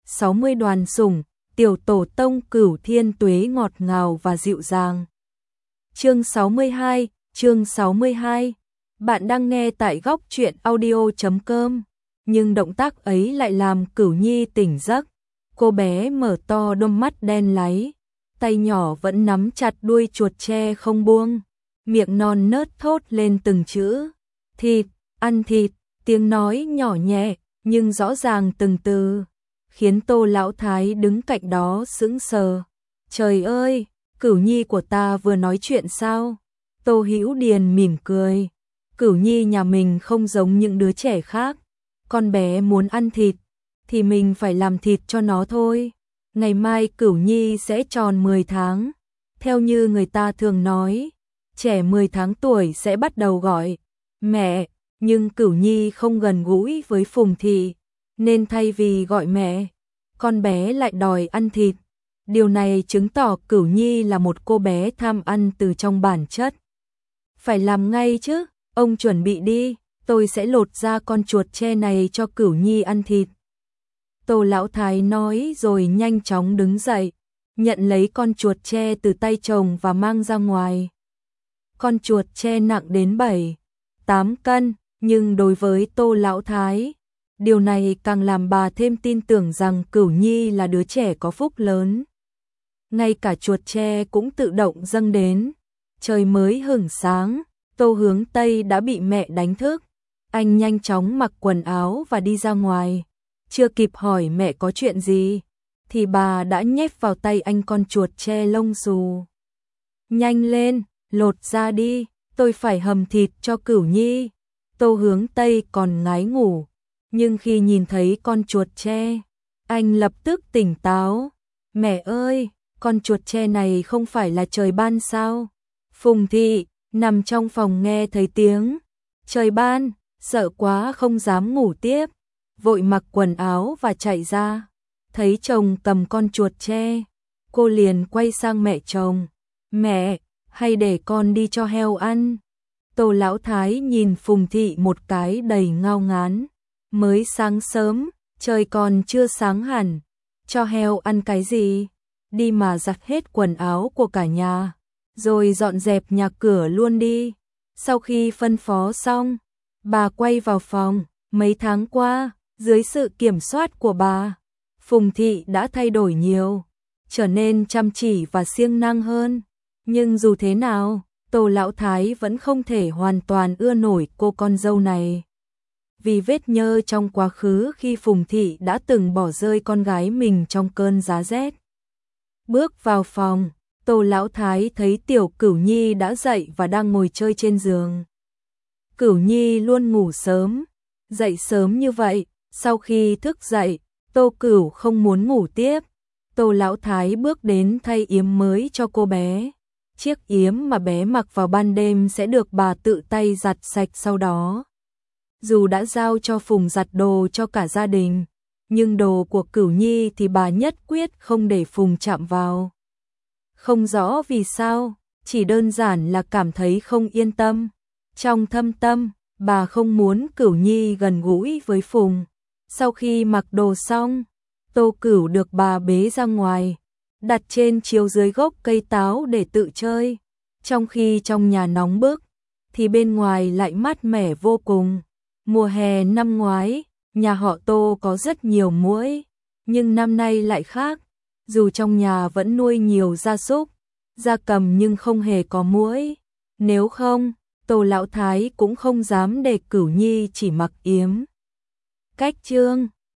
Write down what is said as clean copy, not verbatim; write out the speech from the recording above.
60 đoàn sủng, tiểu tổ tông Cửu Thiên Tuế ngọt ngào và dịu dàng. Chương 62. Bạn đang nghe tại góc truyện audio.com, nhưng động tác ấy lại làm Cửu Nhi tỉnh giấc. Cô bé mở to đôi mắt đen láy, tay nhỏ vẫn nắm chặt đuôi chuột tre không buông, miệng non nớt thốt lên từng chữ. Thịt, ăn thịt, tiếng nói nhỏ nhẹ, nhưng rõ ràng từng từ, khiến Tô Lão Thái đứng cạnh đó sững sờ. Trời ơi, Cửu Nhi của ta vừa nói chuyện sao? Tô Hữu Điền mỉm cười. Cửu Nhi nhà mình không giống những đứa trẻ khác. Con bé muốn ăn thịt, thì mình phải làm thịt cho nó thôi. Ngày mai Cửu Nhi sẽ tròn 10 tháng. Theo như người ta thường nói, trẻ 10 tháng tuổi sẽ bắt đầu gọi mẹ, nhưng Cửu Nhi không gần gũi với Phùng Thị, nên thay vì gọi mẹ, con bé lại đòi ăn thịt. Điều này chứng tỏ Cửu Nhi là một cô bé tham ăn từ trong bản chất. Phải làm ngay chứ, ông chuẩn bị đi, tôi sẽ lột ra con chuột tre này cho Cửu Nhi ăn thịt. Tô Lão Thái nói rồi nhanh chóng đứng dậy, nhận lấy con chuột tre từ tay chồng và mang ra ngoài. Con chuột tre nặng đến 7-8 cân, nhưng đối với Tô Lão Thái, điều này càng làm bà thêm tin tưởng rằng Cửu Nhi là đứa trẻ có phúc lớn. Ngay cả chuột tre cũng tự động dâng đến. Trời mới hửng sáng, Tô Hướng Tây đã bị mẹ đánh thức. Anh nhanh chóng mặc quần áo và đi ra ngoài. Chưa kịp hỏi mẹ có chuyện gì, thì bà đã nhét vào tay anh con chuột tre lông xù. Nhanh lên, lột ra đi, tôi phải hầm thịt cho Cửu Nhi. Tô Hướng Tây còn ngái ngủ, nhưng khi nhìn thấy con chuột tre, anh lập tức tỉnh táo. Mẹ ơi, con chuột tre này không phải là trời ban sao? Phùng Thị nằm trong phòng nghe thấy tiếng trời ban, sợ quá không dám ngủ tiếp, vội mặc quần áo và chạy ra. Thấy chồng cầm con chuột tre, cô liền quay sang mẹ chồng. Mẹ, hay để con đi cho heo ăn? Tô Lão Thái nhìn Phùng Thị một cái đầy ngao ngán. Mới sáng sớm, trời còn chưa sáng hẳn, cho heo ăn cái gì? Đi mà giặt hết quần áo của cả nhà, rồi dọn dẹp nhà cửa luôn đi. Sau khi phân phó xong, bà quay vào phòng. Mấy tháng qua, dưới sự kiểm soát của bà, Phùng Thị đã thay đổi nhiều, trở nên chăm chỉ và siêng năng hơn. Nhưng dù thế nào, Tô Lão Thái vẫn không thể hoàn toàn ưa nổi cô con dâu này. Vì vết nhơ trong quá khứ khi Phùng Thị đã từng bỏ rơi con gái mình trong cơn giá rét. Bước vào phòng, Tô Lão Thái thấy tiểu Cửu Nhi đã dậy và đang ngồi chơi trên giường. Cửu Nhi luôn ngủ sớm, dậy sớm như vậy, sau khi thức dậy, Tô Cửu không muốn ngủ tiếp. Tô Lão Thái bước đến thay yếm mới cho cô bé. Chiếc yếm mà bé mặc vào ban đêm sẽ được bà tự tay giặt sạch sau đó. Dù đã giao cho Phùng giặt đồ cho cả gia đình, nhưng đồ của Cửu Nhi thì bà nhất quyết không để Phùng chạm vào. Không rõ vì sao, chỉ đơn giản là cảm thấy không yên tâm. Trong thâm tâm, bà không muốn Cửu Nhi gần gũi với Phùng. Sau khi mặc đồ xong, Tô Cửu được bà bế ra ngoài, đặt trên chiếu dưới gốc cây táo để tự chơi. Trong khi trong nhà nóng bức, thì bên ngoài lại mát mẻ vô cùng. Mùa hè năm ngoái, nhà họ Tô có rất nhiều muỗi, nhưng năm nay lại khác. Dù trong nhà vẫn nuôi nhiều gia súc, gia cầm nhưng không hề có muỗi. Nếu không, Tô Lão Thái cũng không dám để Cửu Nhi chỉ mặc yếm. Cách chương